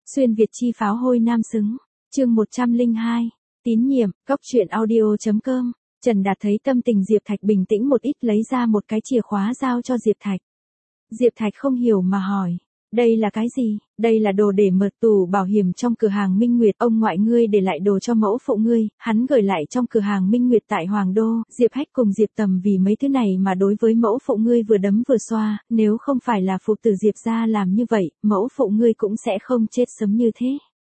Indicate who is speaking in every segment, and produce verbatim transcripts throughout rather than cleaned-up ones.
Speaker 1: Xuyên Việt chi pháo hôi nam xứng. Chương một trăm lẻ hai. Tín nhiệm, góc truyện audio chấm com. Trần Đạt thấy tâm tình Diệp Thạch bình tĩnh một ít, lấy ra một cái chìa khóa giao cho Diệp Thạch. Diệp Thạch không hiểu mà hỏi, đây là cái gì? Đây là đồ để mở tủ bảo hiểm trong cửa hàng Minh Nguyệt, ông ngoại ngươi để lại đồ cho mẫu phụ ngươi, hắn gửi lại trong cửa hàng Minh Nguyệt tại Hoàng Đô. Diệp Hách cùng Diệp Tầm vì mấy thứ này mà đối với mẫu phụ ngươi vừa đấm vừa xoa, nếu không phải là phụ tử Diệp gia làm như vậy, mẫu phụ ngươi cũng sẽ không chết sớm như thế.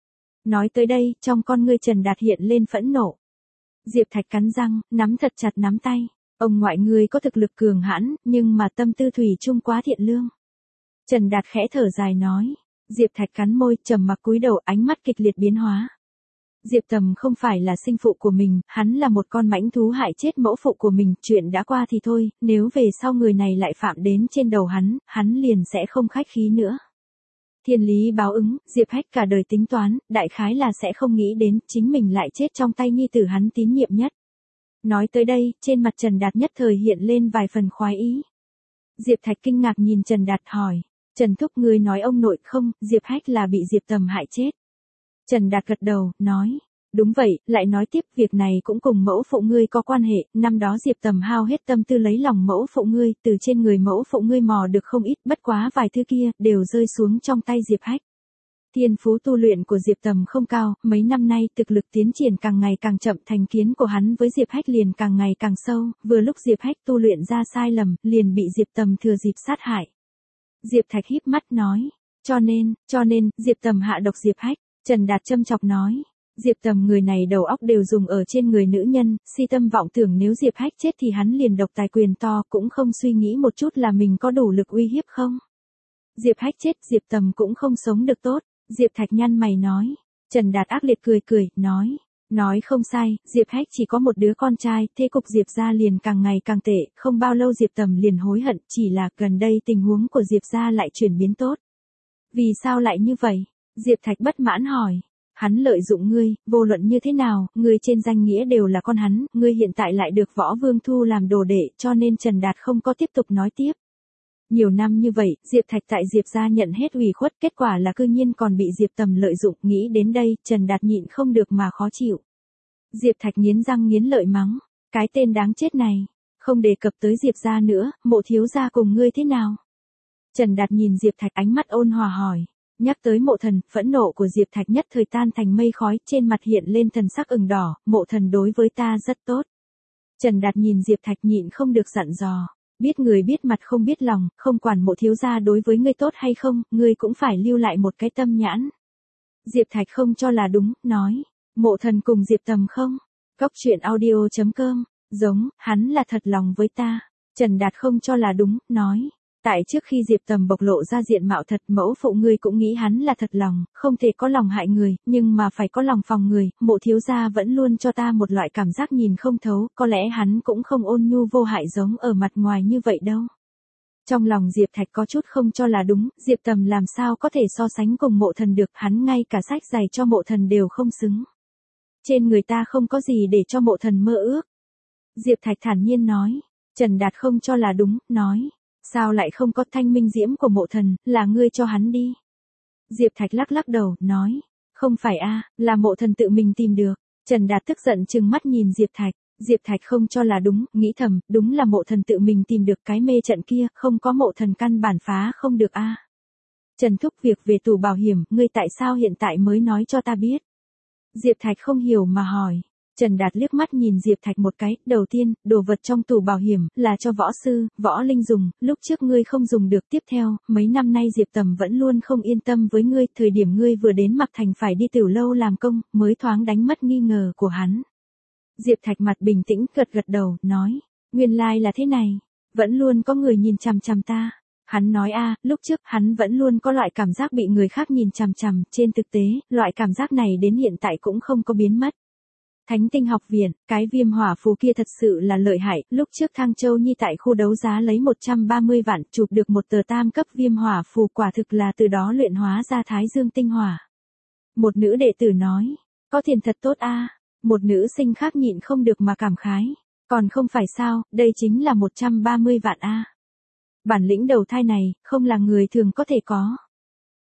Speaker 1: Nói tới đây, trong con ngươi Trần Đạt hiện lên phẫn nộ. Diệp Thạch cắn răng, nắm thật chặt nắm tay. Ông ngoại ngươi có thực lực cường hãn, nhưng mà tâm tư thủy chung quá thiện lương. Trần Đạt khẽ thở dài nói. Diệp Thạch cắn môi, trầm mặc cúi đầu, ánh mắt kịch liệt biến hóa. Diệp Tầm không phải là sinh phụ của mình, hắn là một con mãnh thú hại chết mẫu phụ của mình, chuyện đã qua thì thôi, nếu về sau người này lại phạm đến trên đầu hắn, hắn liền sẽ không khách khí nữa. Thiên lý báo ứng, Diệp Hách cả đời tính toán, đại khái là sẽ không nghĩ đến chính mình lại chết trong tay nhi tử hắn tín nhiệm nhất. Nói tới đây, trên mặt Trần Đạt nhất thời hiện lên vài phần khoái ý. Diệp Thạch kinh ngạc nhìn Trần Đạt hỏi, Trần Thúc ngươi nói ông nội không, Diệp Hách là bị Diệp Tầm hại chết. Trần Đạt gật đầu, nói, đúng vậy, lại nói tiếp việc này cũng cùng mẫu phụ ngươi có quan hệ, năm đó Diệp Tầm hao hết tâm tư lấy lòng mẫu phụ ngươi, từ trên người mẫu phụ ngươi mò được không ít, bất quá vài thứ kia, đều rơi xuống trong tay Diệp Hách. Thiên phú tu luyện của Diệp Tầm không cao, mấy năm nay thực lực tiến triển càng ngày càng chậm, thành kiến của hắn với Diệp Hách liền càng ngày càng sâu, vừa lúc Diệp Hách tu luyện ra sai lầm, liền bị Diệp Tầm thừa dịp sát hại. Diệp Thạch híp mắt nói, cho nên, cho nên, Diệp Tầm hạ độc Diệp Hách. Trần Đạt châm chọc nói, Diệp Tầm người này đầu óc đều dùng ở trên người nữ nhân, si tâm vọng tưởng nếu Diệp Hách chết thì hắn liền độc tài quyền to, cũng không suy nghĩ một chút là mình có đủ lực uy hiếp không. Diệp Hách chết, Diệp Tầm cũng không sống được tốt. Diệp Thạch nhăn mày nói. Trần Đạt ác liệt cười cười, nói, nói không sai, Diệp Hách chỉ có một đứa con trai, thế cục Diệp gia liền càng ngày càng tệ, không bao lâu Diệp Tầm liền hối hận, chỉ là gần đây tình huống của Diệp gia lại chuyển biến tốt. Vì sao lại như vậy? Diệp Thạch bất mãn hỏi. Hắn lợi dụng ngươi, vô luận như thế nào, ngươi trên danh nghĩa đều là con hắn, ngươi hiện tại lại được Võ Vương thu làm đồ đệ, cho nên Trần Đạt không có tiếp tục nói tiếp. Nhiều năm như vậy, Diệp Thạch tại Diệp gia nhận hết ủy khuất, kết quả là cư nhiên còn bị Diệp Tầm lợi dụng, nghĩ đến đây, Trần Đạt nhịn không được mà khó chịu. Diệp Thạch nghiến răng nghiến lợi mắng, cái tên đáng chết này, không đề cập tới Diệp gia nữa, Mộ thiếu gia cùng ngươi thế nào? Trần Đạt nhìn Diệp Thạch ánh mắt ôn hòa hỏi, nhắc tới Mộ Thần, phẫn nộ của Diệp Thạch nhất thời tan thành mây khói, trên mặt hiện lên thần sắc ửng đỏ, Mộ Thần đối với ta rất tốt. Trần Đạt nhìn Diệp Thạch nhịn không được dặn dò. Biết người biết mặt không biết lòng, không quản Mộ thiếu gia đối với ngươi tốt hay không, ngươi cũng phải lưu lại một cái tâm nhãn. Diệp Thạch không cho là đúng, nói, Mộ Thần cùng Diệp Tầm không? Góc truyện audio chấm com, giống, hắn là thật lòng với ta. Trần Đạt không cho là đúng, nói, tại trước khi Diệp Tầm bộc lộ ra diện mạo thật, mẫu phụ ngươi cũng nghĩ hắn là thật lòng, không thể có lòng hại người, nhưng mà phải có lòng phòng người, Mộ thiếu gia vẫn luôn cho ta một loại cảm giác nhìn không thấu, có lẽ hắn cũng không ôn nhu vô hại giống ở mặt ngoài như vậy đâu. Trong lòng Diệp Thạch có chút không cho là đúng, Diệp Tầm làm sao có thể so sánh cùng Mộ Thần được, hắn ngay cả sách giày cho Mộ Thần đều không xứng. Trên người ta không có gì để cho Mộ Thần mơ ước. Diệp Thạch thản nhiên nói. Trần Đạt không cho là đúng, nói. Sao lại không có thanh minh diễm của Mộ Thần, là ngươi cho hắn đi. Diệp Thạch lắc lắc đầu, nói. Không phải a, là Mộ Thần tự mình tìm được. Trần Đạt tức giận trừng mắt nhìn Diệp Thạch. Diệp Thạch không cho là đúng, nghĩ thầm, đúng là Mộ Thần tự mình tìm được cái mê trận kia, không có Mộ Thần căn bản phá không được a. Trần Thúc, việc về tủ bảo hiểm, ngươi tại sao hiện tại mới nói cho ta biết? Diệp Thạch không hiểu mà hỏi. Trần Đạt liếc mắt nhìn Diệp Thạch một cái, đầu tiên, đồ vật trong tủ bảo hiểm, là cho võ sư, võ linh dùng, lúc trước ngươi không dùng được, tiếp theo, mấy năm nay Diệp Tầm vẫn luôn không yên tâm với ngươi, thời điểm ngươi vừa đến Mạc Thành phải đi tiểu lâu làm công, mới thoáng đánh mất nghi ngờ của hắn. Diệp Thạch mặt bình tĩnh, gật gật đầu, nói, nguyên lai là thế này, vẫn luôn có người nhìn chằm chằm ta. Hắn nói a, lúc trước hắn vẫn luôn có loại cảm giác bị người khác nhìn chằm chằm, trên thực tế, loại cảm giác này đến hiện tại cũng không có biến mất. Thánh Tinh học viện, cái viêm hỏa phù kia thật sự là lợi hại, lúc trước Thang Châu Nhi tại khu đấu giá lấy một trăm ba mươi vạn, chụp được một tờ tam cấp viêm hỏa phù, quả thực là từ đó luyện hóa ra Thái Dương tinh hỏa. Một nữ đệ tử nói, có tiền thật tốt a. Một nữ sinh khác nhịn không được mà cảm khái, còn không phải sao, đây chính là một trăm ba mươi vạn a. Bản lĩnh đầu thai này, không là người thường có thể có.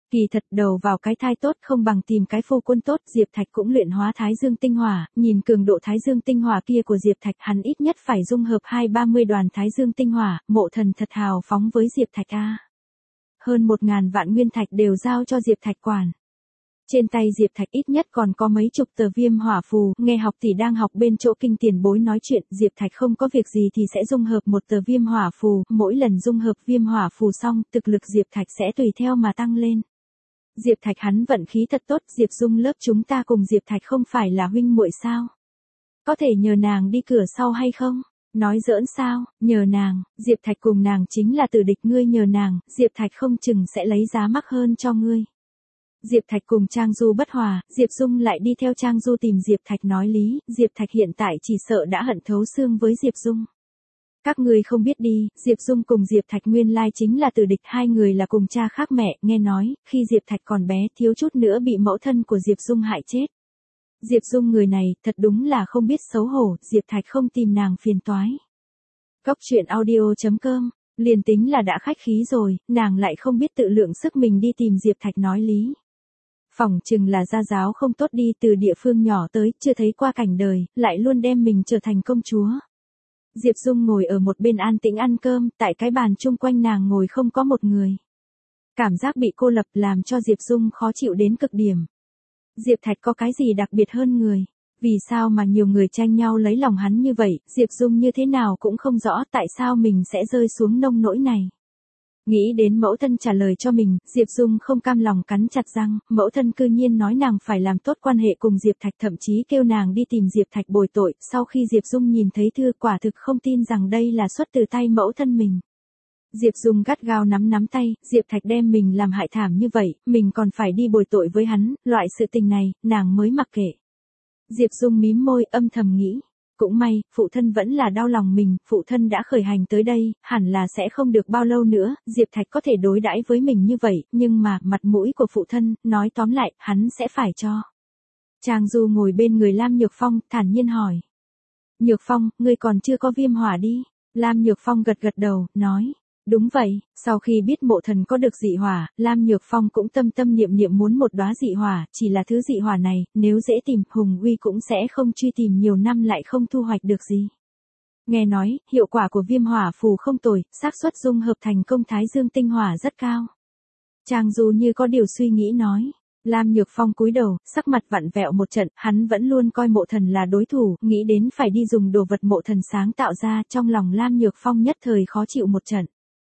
Speaker 1: Kỳ thật đầu vào cái thai tốt không bằng tìm cái phu quân tốt, Diệp Thạch cũng luyện hóa Thái Dương tinh hỏa, nhìn cường độ Thái Dương tinh hỏa kia của Diệp Thạch, hắn ít nhất phải dung hợp hai ba mươi đoàn Thái Dương tinh hỏa, Mộ Thần thật hào phóng với Diệp Thạch a. Hơn một ngàn vạn nguyên thạch đều giao cho Diệp Thạch quản. Trên tay Diệp Thạch ít nhất còn có mấy chục tờ viêm hỏa phù, nghe học tỷ đang học bên chỗ kinh tiền bối nói chuyện, Diệp Thạch không có việc gì thì sẽ dung hợp một tờ viêm hỏa phù, mỗi lần dung hợp viêm hỏa phù xong, thực lực Diệp Thạch sẽ tùy theo mà tăng lên. Diệp Thạch hắn vận khí thật tốt, Diệp Dung lớp chúng ta cùng Diệp Thạch không phải là huynh muội sao? Có thể nhờ nàng đi cửa sau hay không? Nói giỡn sao, nhờ nàng, Diệp Thạch cùng nàng chính là tử địch, ngươi nhờ nàng, Diệp Thạch không chừng sẽ lấy giá mắc hơn cho ngươi. Diệp Thạch cùng Trang Du bất hòa, Diệp Dung lại đi theo Trang Du tìm Diệp Thạch nói lý, Diệp Thạch hiện tại chỉ sợ đã hận thấu xương với Diệp Dung. Các ngươi không biết đi, Diệp Dung cùng Diệp Thạch nguyên lai chính là tử địch, hai người là cùng cha khác mẹ, nghe nói, khi Diệp Thạch còn bé thiếu chút nữa bị mẫu thân của Diệp Dung hại chết. Diệp Dung người này, thật đúng là không biết xấu hổ, Diệp Thạch không tìm nàng phiền toái. Cốc truyện audio chấm com, liền tính là đã khách khí rồi, nàng lại không biết tự lượng sức mình đi tìm Diệp Thạch nói lý. Phỏng chừng là gia giáo không tốt đi, từ địa phương nhỏ tới, chưa thấy qua cảnh đời, lại luôn đem mình trở thành công chúa. Diệp Dung ngồi ở một bên an tĩnh ăn cơm, tại cái bàn chung quanh nàng ngồi không có một người. Cảm giác bị cô lập làm cho Diệp Dung khó chịu đến cực điểm. Diệp Thạch có cái gì đặc biệt hơn người? Vì sao mà nhiều người tranh nhau lấy lòng hắn như vậy, Diệp Dung như thế nào cũng không rõ tại sao mình sẽ rơi xuống nông nỗi này. Nghĩ đến mẫu thân trả lời cho mình, Diệp Dung không cam lòng cắn chặt răng, mẫu thân cư nhiên nói nàng phải làm tốt quan hệ cùng Diệp Thạch, thậm chí kêu nàng đi tìm Diệp Thạch bồi tội, sau khi Diệp Dung nhìn thấy thư quả thực không tin rằng đây là xuất từ tay mẫu thân mình. Diệp Dung gắt gao nắm nắm tay, Diệp Thạch đem mình làm hại thảm như vậy, mình còn phải đi bồi tội với hắn, loại sự tình này, nàng mới mặc kệ. Diệp Dung mím môi âm thầm nghĩ. Cũng may, phụ thân vẫn là đau lòng mình, phụ thân đã khởi hành tới đây, hẳn là sẽ không được bao lâu nữa, Diệp Thạch có thể đối đãi với mình như vậy, nhưng mà, mặt mũi của phụ thân, nói tóm lại, hắn sẽ phải cho. Trang Du ngồi bên người Lam Nhược Phong, thản nhiên hỏi. Nhược Phong, ngươi còn chưa có viêm hỏa đi. Lam Nhược Phong gật gật đầu, nói. Đúng vậy, sau khi biết Mộ Thần có được dị hỏa, Lam Nhược Phong cũng tâm tâm niệm niệm muốn một đóa dị hỏa, chỉ là thứ dị hỏa này, nếu dễ tìm, Hùng Uy cũng sẽ không truy tìm nhiều năm lại không thu hoạch được gì. Nghe nói, hiệu quả của viêm hỏa phù không tồi, xác suất dung hợp thành công Thái Dương tinh hỏa rất cao. Trang Du như có điều suy nghĩ nói. Lam Nhược Phong cúi đầu, sắc mặt vặn vẹo một trận, hắn vẫn luôn coi Mộ Thần là đối thủ, nghĩ đến phải đi dùng đồ vật Mộ Thần sáng tạo ra, trong lòng Lam Nhược Phong nhất thời khó chịu một trận.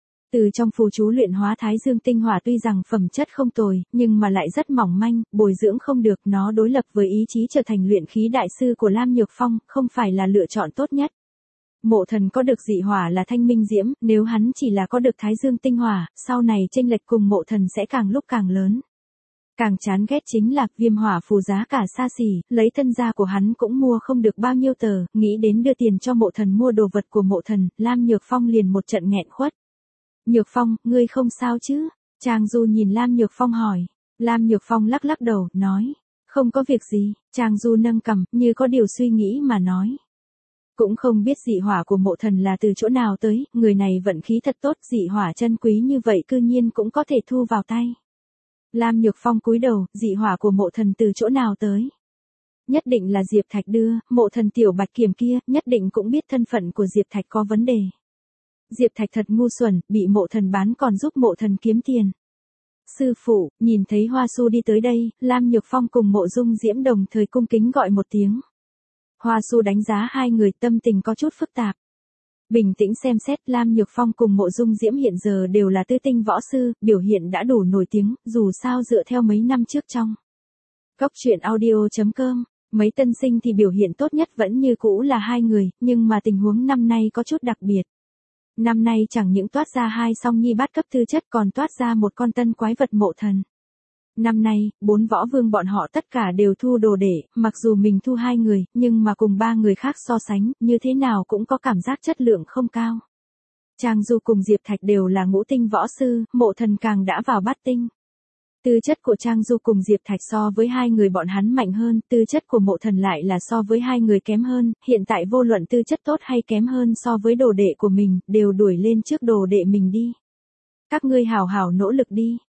Speaker 1: Từ trong phù chú luyện hóa Thái Dương tinh hỏa tuy rằng phẩm chất không tồi, nhưng mà lại rất mỏng manh, bồi dưỡng không được, nó đối lập với ý chí trở thành luyện khí đại sư của Lam Nhược Phong, không phải là lựa chọn tốt nhất. Mộ Thần có được dị hỏa là Thanh Minh Diễm, nếu hắn chỉ là có được Thái Dương tinh hỏa, sau này chênh lệch cùng Mộ Thần sẽ càng lúc càng lớn. Càng chán ghét chính là viêm hỏa phù giá cả xa xỉ, lấy thân gia của hắn cũng mua không được bao nhiêu tờ, nghĩ đến đưa tiền cho Mộ Thần mua đồ vật của Mộ Thần, Lam Nhược Phong liền một trận nghẹn khuất. Nhược Phong, ngươi không sao chứ? Trang Du nhìn Lam Nhược Phong hỏi. Lam Nhược Phong lắc lắc đầu, nói. Không có việc gì, Trang Du nâng cằm, như có điều suy nghĩ mà nói. Cũng không biết dị hỏa của Mộ Thần là từ chỗ nào tới, người này vận khí thật tốt, dị hỏa chân quý như vậy cư nhiên cũng có thể thu vào tay. Lam Nhược Phong cúi đầu, dị hỏa của Mộ Thần từ chỗ nào tới? Nhất định là Diệp Thạch đưa, Mộ Thần tiểu bạch kiểm kia, nhất định cũng biết thân phận của Diệp Thạch có vấn đề. Diệp Thạch thật ngu xuẩn, bị Mộ Thần bán còn giúp Mộ Thần kiếm tiền. Sư phụ, nhìn thấy Hoa Su đi tới đây, Lam Nhược Phong cùng Mộ Dung Diễm đồng thời cung kính gọi một tiếng. Hoa Su đánh giá hai người, tâm tình có chút phức tạp. Bình tĩnh xem xét, Lam Nhược Phong cùng Mộ Dung Diễm hiện giờ đều là tư tinh võ sư, biểu hiện đã đủ nổi tiếng, dù sao dựa theo mấy năm trước trong. Cốc truyện audio chấm com, mấy tân sinh thì biểu hiện tốt nhất vẫn như cũ là hai người, nhưng mà tình huống năm nay có chút đặc biệt. Năm nay chẳng những toát ra hai song nhi bát cấp tư chất còn toát ra một con tân quái vật Mộ Thần. Năm nay, bốn võ vương bọn họ tất cả đều thu đồ đệ, mặc dù mình thu hai người, nhưng mà cùng ba người khác so sánh, như thế nào cũng có cảm giác chất lượng không cao. Trang Du cùng Diệp Thạch đều là ngũ tinh võ sư, Mộ Thần càng đã vào bát tinh. Tư chất của Trang Du cùng Diệp Thạch so với hai người bọn hắn mạnh hơn, tư chất của Mộ Thần lại là so với hai người kém hơn, hiện tại vô luận tư chất tốt hay kém hơn so với đồ đệ của mình, đều đuổi lên trước đồ đệ mình đi. Các ngươi hảo hảo nỗ lực đi.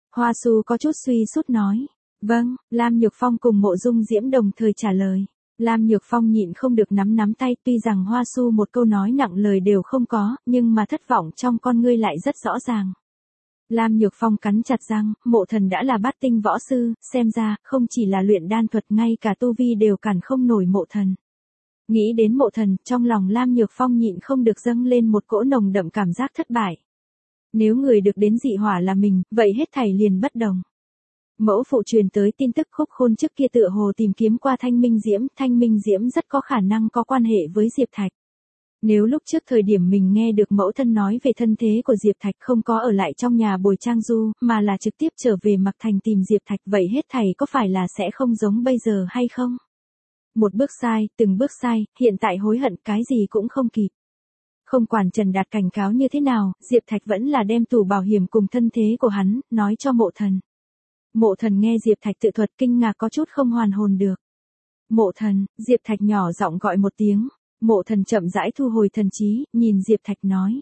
Speaker 1: Hoa Xu có chút suy sút nói. Vâng, Lam Nhược Phong cùng Mộ Dung Diễm đồng thời trả lời. Lam Nhược Phong nhịn không được nắm nắm tay, tuy rằng Hoa Xu một câu nói nặng lời đều không có, nhưng mà thất vọng trong con ngươi lại rất rõ ràng. Lam Nhược Phong cắn chặt răng, Mộ Thần đã là bát tinh võ sư, xem ra, không chỉ là luyện đan thuật, ngay cả tu vi đều cản không nổi Mộ Thần. Nghĩ đến Mộ Thần, trong lòng Lam Nhược Phong nhịn không được dâng lên một cỗ nồng đậm cảm giác thất bại. Nếu người được đến dị hỏa là mình, vậy hết thảy liền bất đồng. Mẫu phụ truyền tới tin tức Khúc Khôn trước kia tựa hồ tìm kiếm qua Thanh Minh Diễm, Thanh Minh Diễm rất có khả năng có quan hệ với Diệp Thạch. Nếu lúc trước thời điểm mình nghe được mẫu thân nói về thân thế của Diệp Thạch không có ở lại trong nhà bồi Trang Du, mà là trực tiếp trở về Mạc Thành tìm Diệp Thạch, vậy hết thảy có phải là sẽ không giống bây giờ hay không? Một bước sai, từng bước sai, hiện tại hối hận cái gì cũng không kịp. Không quản Trần Đạt cảnh cáo như thế nào, Diệp Thạch vẫn là đem tủ bảo hiểm cùng thân thế của hắn, nói cho Mộ Thần. Mộ Thần nghe Diệp Thạch tự thuật kinh ngạc có chút không hoàn hồn được. Mộ Thần, Diệp Thạch nhỏ giọng gọi một tiếng. Mộ Thần chậm rãi thu hồi thần trí, nhìn Diệp Thạch nói.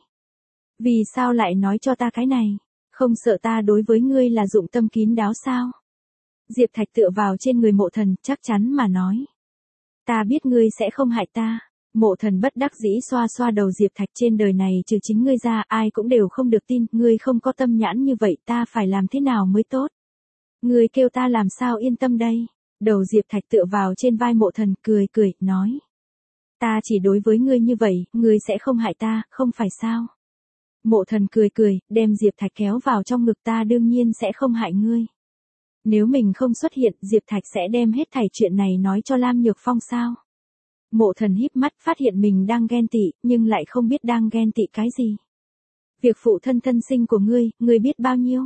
Speaker 1: Vì sao lại nói cho ta cái này? Không sợ ta đối với ngươi là dụng tâm kín đáo sao? Diệp Thạch tựa vào trên người Mộ Thần, chắc chắn mà nói. Ta biết ngươi sẽ không hại ta. Mộ Thần bất đắc dĩ xoa xoa đầu Diệp Thạch, trên đời này trừ chính ngươi ra ai cũng đều không được tin, ngươi không có tâm nhãn như vậy ta phải làm thế nào mới tốt? Ngươi kêu ta làm sao yên tâm đây? Đầu Diệp Thạch tựa vào trên vai Mộ Thần, cười cười, nói. Ta chỉ đối với ngươi như vậy, ngươi sẽ không hại ta, không phải sao? Mộ Thần cười cười, đem Diệp Thạch kéo vào trong ngực, ta đương nhiên sẽ không hại ngươi. Nếu mình không xuất hiện, Diệp Thạch sẽ đem hết thảy chuyện này nói cho Lam Nhược Phong sao? Mộ Thần híp mắt phát hiện mình đang ghen tị, nhưng lại không biết đang ghen tị cái gì. Việc phụ thân thân sinh của ngươi, ngươi biết bao nhiêu?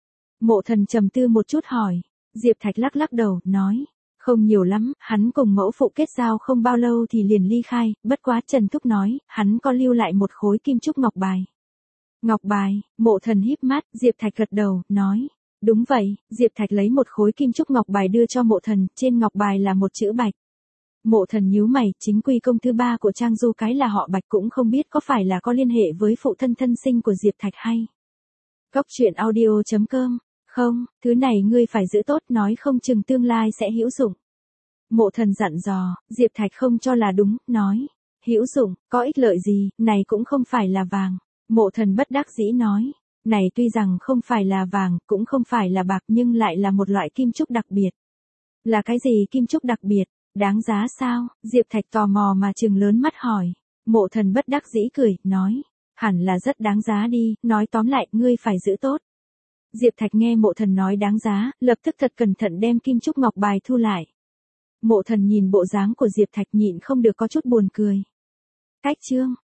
Speaker 1: Mộ Thần trầm tư một chút hỏi. Diệp Thạch lắc lắc đầu, nói. Không nhiều lắm, hắn cùng mẫu phụ kết giao không bao lâu thì liền ly khai, bất quá Trần Thúc nói, hắn có lưu lại một khối kim trúc ngọc bài. Ngọc bài, Mộ Thần híp mắt, Diệp Thạch gật đầu, nói. Đúng vậy, Diệp Thạch lấy một khối kim trúc ngọc bài đưa cho Mộ Thần, trên ngọc bài là một chữ Bạch. Mộ Thần nhíu mày, chính quy công thứ ba của Trang Du cái là họ Bạch, cũng không biết có phải là có liên hệ với phụ thân thân sinh của Diệp Thạch hay. Góc truyện audio chấm com. Không, thứ này ngươi phải giữ tốt, nói không chừng tương lai sẽ hữu dụng. Mộ Thần dặn dò, Diệp Thạch không cho là đúng, nói. Hữu dụng, có ích lợi gì, này cũng không phải là vàng. Mộ Thần bất đắc dĩ nói. Này tuy rằng không phải là vàng, cũng không phải là bạc, nhưng lại là một loại kim trúc đặc biệt. Là cái gì kim trúc đặc biệt? Đáng giá sao? Diệp Thạch tò mò mà trừng lớn mắt hỏi. Mộ Thần bất đắc dĩ cười, nói. Hẳn là rất đáng giá đi, nói tóm lại, ngươi phải giữ tốt. Diệp Thạch nghe Mộ Thần nói đáng giá, lập tức thật cẩn thận đem kim trúc ngọc bài thu lại. Mộ Thần nhìn bộ dáng của Diệp Thạch nhịn không được có chút buồn cười. Cách chương